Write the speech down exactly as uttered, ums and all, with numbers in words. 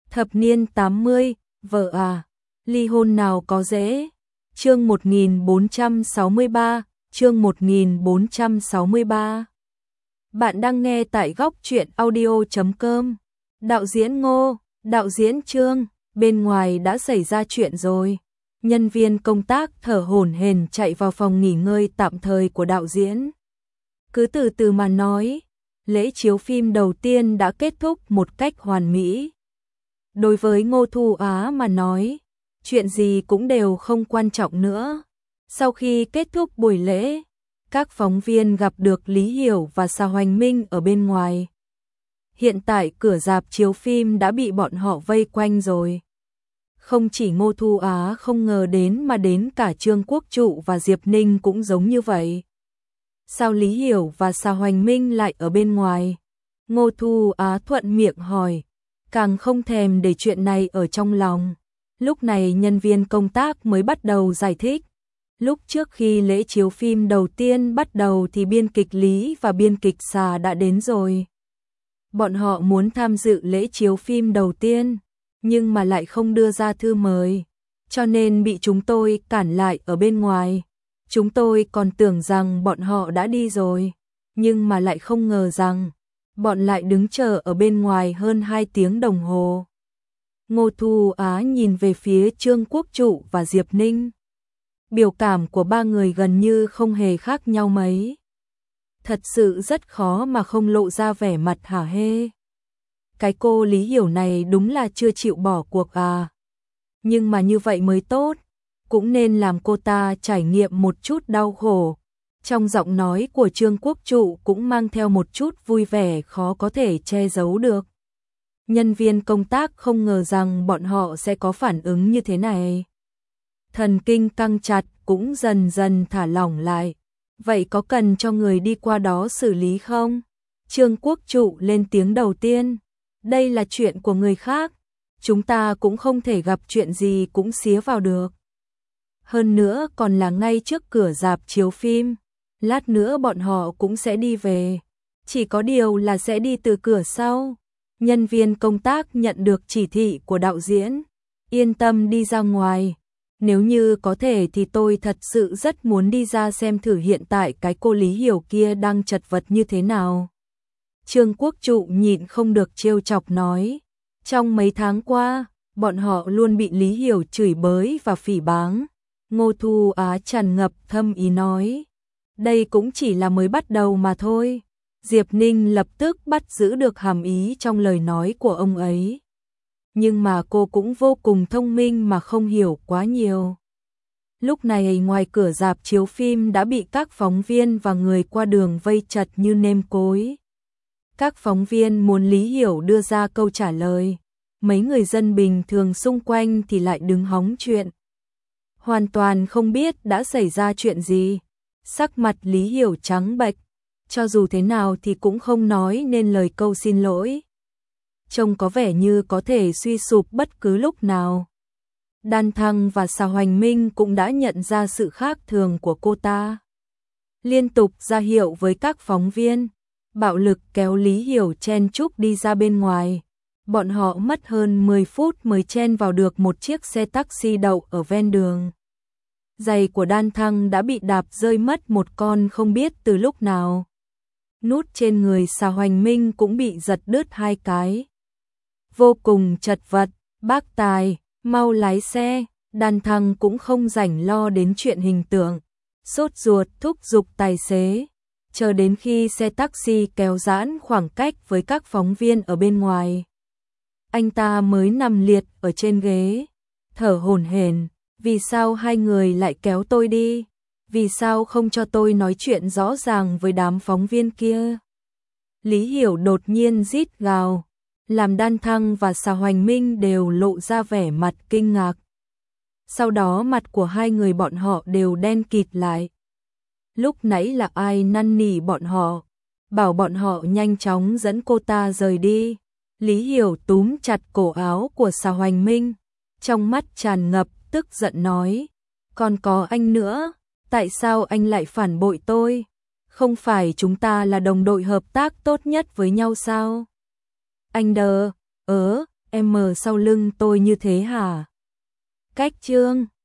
Thập niên tám mươi, vợ à, ly hôn nào có dễ. Chương một nghìn bốn trăm sáu mươi ba, chương một nghìn bốn trăm sáu mươi ba. Bạn đang nghe tại góc truyện audio chấm com. Đạo diễn Ngô, đạo diễn Trương, bên ngoài đã xảy ra chuyện rồi. Nhân viên công tác thở hổn hển chạy vào phòng nghỉ ngơi tạm thời của đạo diễn. Cứ từ từ mà nói, lễ chiếu phim đầu tiên đã kết thúc một cách hoàn mỹ. Đối với Ngô Thu Á mà nói, chuyện gì cũng đều không quan trọng nữa. Sau khi kết thúc buổi lễ, các phóng viên gặp được Lý Hiểu và Sa Hoành Minh ở bên ngoài. Hiện tại cửa rạp chiếu phim đã bị bọn họ vây quanh rồi. Không chỉ Ngô Thu Á không ngờ đến mà đến cả Trương Quốc Trụ và Diệp Ninh cũng giống như vậy. Sao Lý Hiểu và Sa Hoành Minh lại ở bên ngoài? Ngô Thu Á thuận miệng hỏi, càng không thèm để chuyện này ở trong lòng. Lúc này nhân viên công tác mới bắt đầu giải thích. Lúc trước khi lễ chiếu phim đầu tiên bắt đầu thì biên kịch Lý và biên kịch Sa đã đến rồi. Bọn họ muốn tham dự lễ chiếu phim đầu tiên, nhưng mà lại không đưa ra thư mời, cho nên bị chúng tôi cản lại ở bên ngoài. Chúng tôi còn tưởng rằng bọn họ đã đi rồi, nhưng mà lại không ngờ rằng bọn lại đứng chờ ở bên ngoài hơn hai tiếng đồng hồ. Ngô Thu Á nhìn về phía Trương Quốc Trụ và Diệp Ninh. Biểu cảm của ba người gần như không hề khác nhau mấy. Thật sự rất khó mà không lộ ra vẻ mặt hả hê. Cái cô Lý Hiểu này đúng là chưa chịu bỏ cuộc à. Nhưng mà như vậy mới tốt, cũng nên làm cô ta trải nghiệm một chút đau khổ. Trong giọng nói của Trương Quốc Trụ cũng mang theo một chút vui vẻ khó có thể che giấu được. Nhân viên công tác không ngờ rằng bọn họ sẽ có phản ứng như thế này. Thần kinh căng chặt cũng dần dần thả lỏng lại. Vậy có cần cho người đi qua đó xử lý không? Trương Quốc Trụ lên tiếng đầu tiên. Đây là chuyện của người khác. Chúng ta cũng không thể gặp chuyện gì cũng xía vào được. Hơn nữa còn là ngay trước cửa rạp chiếu phim. Lát nữa bọn họ cũng sẽ đi về. Chỉ có điều là sẽ đi từ cửa sau. Nhân viên công tác nhận được chỉ thị của đạo diễn. Yên tâm đi ra ngoài. Nếu như có thể thì tôi thật sự rất muốn đi ra xem thử hiện tại cái cô Lý Hiểu kia đang chật vật như thế nào. Trương Quốc Trụ nhịn không được trêu chọc nói. Trong mấy tháng qua, bọn họ luôn bị Lý Hiểu chửi bới và phỉ báng. Ngô Thu Á tràn ngập thâm ý nói. Đây cũng chỉ là mới bắt đầu mà thôi. Diệp Ninh lập tức bắt giữ được hàm ý trong lời nói của ông ấy. Nhưng mà cô cũng vô cùng thông minh mà không hiểu quá nhiều. Lúc này ngoài cửa rạp chiếu phim đã bị các phóng viên và người qua đường vây chật như nêm cối. Các phóng viên muốn Lý Hiểu đưa ra câu trả lời. Mấy người dân bình thường xung quanh thì lại đứng hóng chuyện. Hoàn toàn không biết đã xảy ra chuyện gì. Sắc mặt Lý Hiểu trắng bệch. Cho dù thế nào thì cũng không nói nên lời câu xin lỗi. Trông có vẻ như có thể suy sụp bất cứ lúc nào. Đan Thăng và Sa Hoành Minh cũng đã nhận ra sự khác thường của cô ta. Liên tục ra hiệu với các phóng viên. Bạo lực kéo Lý Hiểu chen chúc đi ra bên ngoài. Bọn họ mất hơn mười phút mới chen vào được một chiếc xe taxi đậu ở ven đường. Giày của Đan Thăng đã bị đạp rơi mất một con không biết từ lúc nào. Nút trên người Sa Hoành Minh cũng bị giật đứt hai cái. Vô cùng chật vật, bác Tài, mau lái xe. Đan Thăng cũng không rảnh lo đến chuyện hình tượng. Sốt ruột thúc giục tài xế. Chờ đến khi xe taxi kéo giãn khoảng cách với các phóng viên ở bên ngoài. Anh ta mới nằm liệt ở trên ghế, thở hổn hển. Vì sao hai người lại kéo tôi đi? Vì sao không cho tôi nói chuyện rõ ràng với đám phóng viên kia? Lý Hiểu đột nhiên rít gào, làm Đan Thăng và Sa Hoành Minh đều lộ ra vẻ mặt kinh ngạc. Sau đó mặt của hai người bọn họ đều đen kịt lại. Lúc nãy là ai năn nỉ bọn họ, bảo bọn họ nhanh chóng dẫn cô ta rời đi. Lý Hiểu túm chặt cổ áo của Sa Hoành Minh, trong mắt tràn ngập tức giận nói, còn có anh nữa, tại sao anh lại phản bội tôi? Không phải chúng ta là đồng đội hợp tác tốt nhất với nhau sao? Anh đờ, ớ, em ở sau lưng tôi như thế hả? Cách chương